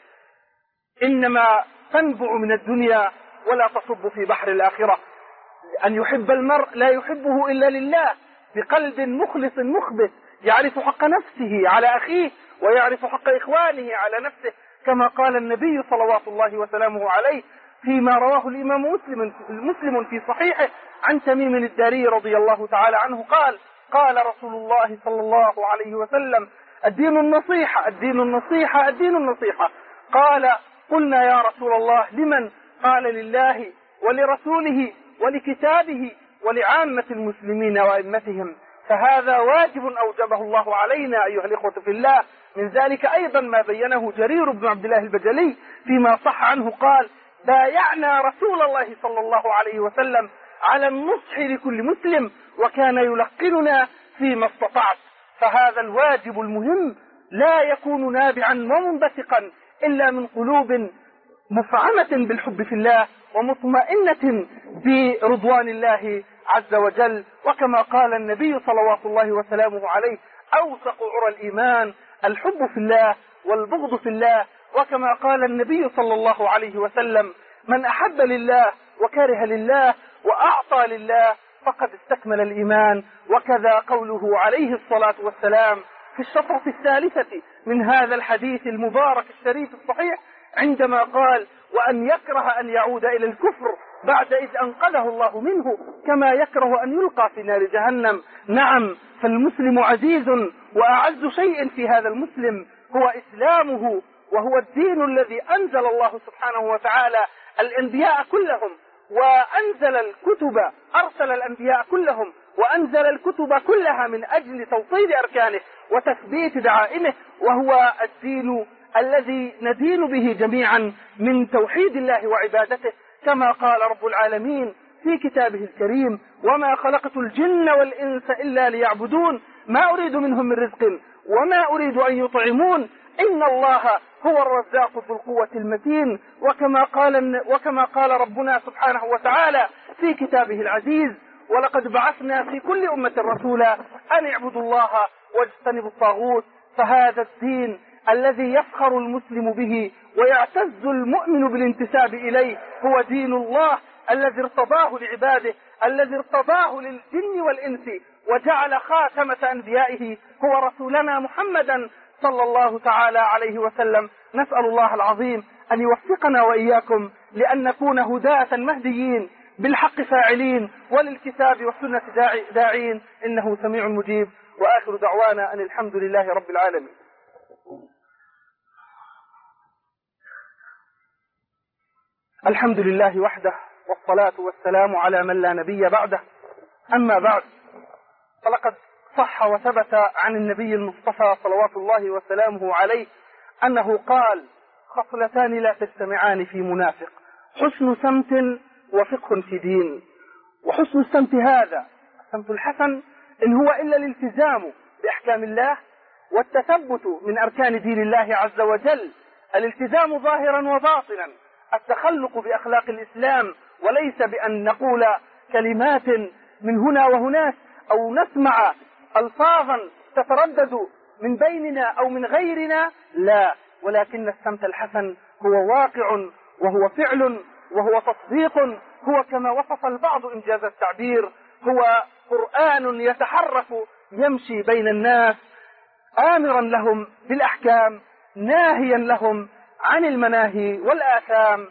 إنما تنبع من الدنيا ولا تصب في بحر الآخرة. أن يحب المرء لا يحبه إلا لله بقلب مخلص مخبت يعرف حق نفسه على أخيه ويعرف حق إخوانه على نفسه، كما قال النبي صلوات الله وسلامه عليه فيما رواه الإمام مسلم مسلم في صحيحه عن تميم الداري رضي الله تعالى عنه قال: قال رسول الله صلى الله عليه وسلم: الدين النصيحة الدين النصيحة الدين النصيحة. قال قلنا يا رسول الله لمن؟ قال لله ولرسوله ولكتابه ولعامة المسلمين وأئمتهم. فهذا واجب أوجبه الله علينا أيها الإخوة في الله. من ذلك أيضا ما بينه جرير بن عبد الله البجلي فيما صح عنه قال بايعنا رسول الله صلى الله عليه وسلم على النصح لكل مسلم وكان يلقننا فيما استطعت. فهذا الواجب المهم لا يكون نابعا ومنبثقا إلا من قلوب مفعمة بالحب في الله ومطمئنة برضوان الله عز وجل. وكما قال النبي صلوات الله وسلامه عليه أوثق عرى الإيمان الحب في الله والبغض في الله. وكما قال النبي صلى الله عليه وسلم من أحب لله وكره لله وأعطى لله فقد استكمل الإيمان. وكذا قوله عليه الصلاة والسلام في الشطرة الثالثة من هذا الحديث المبارك الشريف الصحيح عندما قال وأن يكره أن يعود إلى الكفر بعد إذ أنقذه الله منه كما يكره أن يلقى في نار جهنم. نعم، فالمسلم عزيز، وأعز شيء في هذا المسلم هو إسلامه، وهو الدين الذي أنزل الله سبحانه وتعالى الأنبياء كلهم، وأنزل الكتب أرسل الأنبياء كلهم وأنزل الكتب كلها من أجل توطيد أركانه وتثبيت دعائمه، وهو الدين الذي ندين به جميعا من توحيد الله وعبادته. كما قال رب العالمين في كتابه الكريم وما خلقت الجن والإنس إلا ليعبدون ما أريد منهم من رزق وما أريد أن يطعمون إن الله هو الرزاق ذو القوة المتين. وكما قال, وكما قال ربنا سبحانه وتعالى في كتابه العزيز ولقد بعثنا في كل أمة رسولا أن اعبدوا الله واجتنبوا الطاغوت. فهذا الدين الذي يفخر المسلم به ويعتز المؤمن بالانتساب إليه هو دين الله الذي ارتضاه لعباده، الذي ارتضاه للجن والإنس وجعل خاتمة أنبيائه هو رسولنا محمدا صلى الله تعالى عليه وسلم. نسأل الله العظيم أن يوفقنا وإياكم لأن نكون هداة مهديين بالحق فاعلين وللكتاب والسنة داعين إنه سميع مجيب. وآخر دعوانا أن الحمد لله رب العالمين. الحمد لله وحده والصلاة والسلام على من لا نبي بعده. أما بعد، فلقد صح وثبت عن النبي المصطفى صلوات الله وسلامه عليه أنه قال خصلتان لا تجتمعان في منافق حسن سمت وفقه في دين. وحسن السمت هذا السمت الحسن إن هو إلا الالتزام بأحكام الله والتثبت من أركان دين الله عز وجل، الالتزام ظاهرا وباطنا، التخلق بأخلاق الإسلام، وليس بأن نقول كلمات من هنا وهناك أو نسمع ألفاظا تتردد من بيننا أو من غيرنا، لا، ولكن السمت الحسن هو واقع وهو فعل وهو تصديق، هو كما وصف البعض إنجاز التعبير هو قرآن يتحرك يمشي بين الناس آمرا لهم بالأحكام ناهيا لهم عن المناهي والآثام.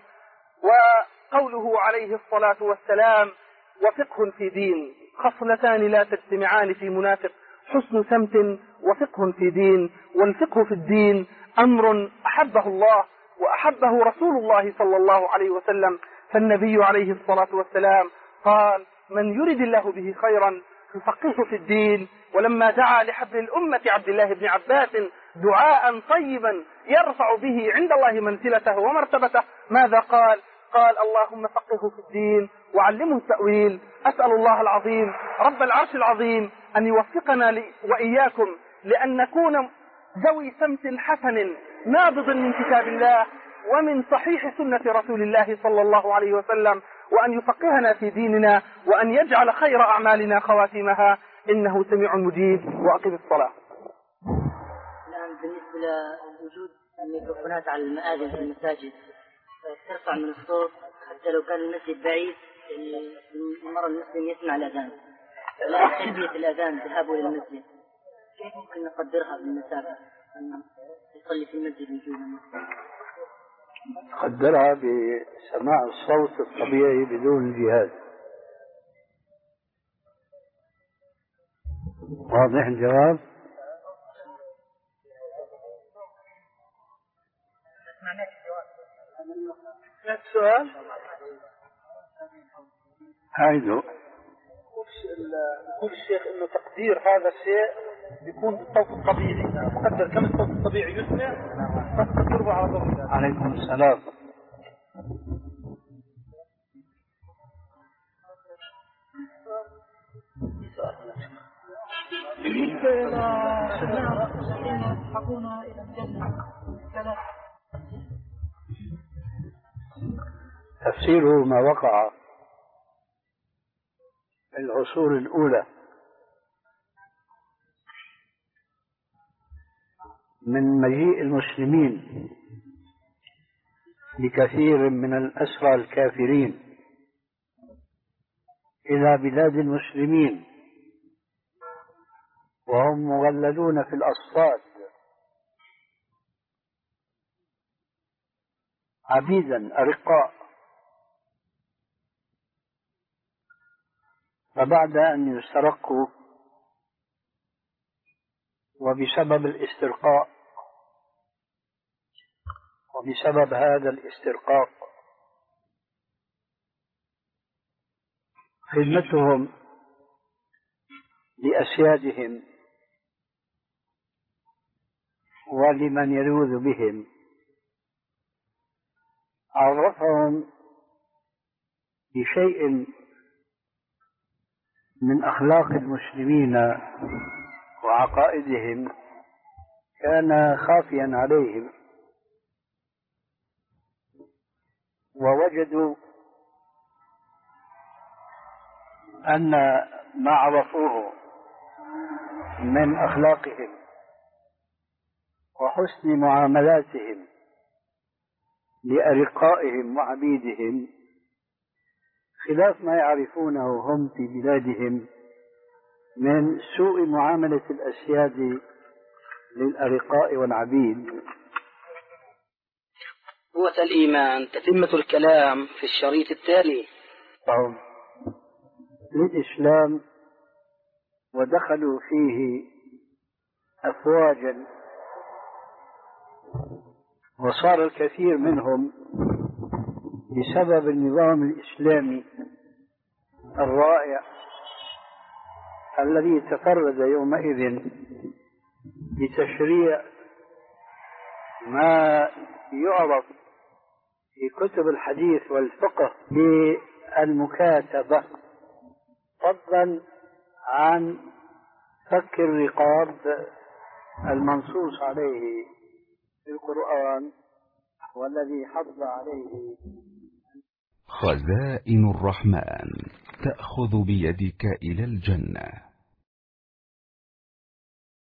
وقوله عليه الصلاة والسلام وفقه في دين، خصلتان لا تجتمعان في منافق حسن سمت وفقه في دين. والفقه في الدين أمر أحبه الله وأحبه رسول الله صلى الله عليه وسلم، فالنبي عليه الصلاة والسلام قال من يرد الله به خيرا يفقهه في الدين. ولما دعا لحبر الأمة عبد الله بن عباس دعاء طيبا يرفع به عند الله منزلته ومرتبته ماذا قال؟ قال اللهم فقهه في الدين وعلمه التأويل. أسأل الله العظيم رب العرش العظيم أن يوفقنا وإياكم لأن نكون ذوي سمت حسن نابض من كتاب الله ومن صحيح سنة رسول الله صلى الله عليه وسلم، وأن يفقهنا في ديننا وأن يجعل خير أعمالنا خواتمها إنه سميع مجيب. وأقم الصلاة. الآن بالنسبة لوجود الميكروفونات على المآذن في المساجد ترفع من الصوت حتى لو كان المسجد بعيد المرة المسلم يسمع الأذان، لا تلبية الأذان ذهابه إلى المسجد كيف ممكن نقدرها بالمسافة يصلي في المسجد وجودا؟ قدرها بسماع الصوت الطبيعي بدون الجهاز. واضح الجواب؟ السؤال هايدو يقول الشيخ انه تقدير هذا الشيء بيكون بالصوت الطبيعي، تقدر كم الصوت الطبيعي يسمع فتقدره على ضوء. عليكم السلام. تفسيره ما وقع في العصور الأولى من مجيء المسلمين لكثير من الأسرى الكافرين إلى بلاد المسلمين وهم مغللون في الأصفاد عبيدا أرقاء، فبعد أن يسترقوا وبسبب الاسترقاء وبسبب هذا الاسترقاق خدمتهم لأسيادهم ولمن يلوذ بهم عرفهم بشيء من أخلاق المسلمين وعقائدهم كان خافيا عليهم، ووجدوا أن ما عرفوه من أخلاقهم وحسن معاملاتهم لأرقائهم وعبيدهم خلاف ما يعرفونه هم في بلادهم من سوء معاملة الأسياد للأرقاء والعبيد. قوة الإيمان تتمة الكلام في الشريط التالي. فهم للإسلام ودخلوا فيه أفواجا، وصار الكثير منهم بسبب النظام الإسلامي الرائع الذي تفرد يومئذ بتشريع ما يعرف في كتب الحديث والفقه بالمكاتبة، فضلا عن فك الرقاب المنصوص عليه في القرآن والذي حض عليه. خزائن الرحمن تأخذ بيدك إلى الجنة.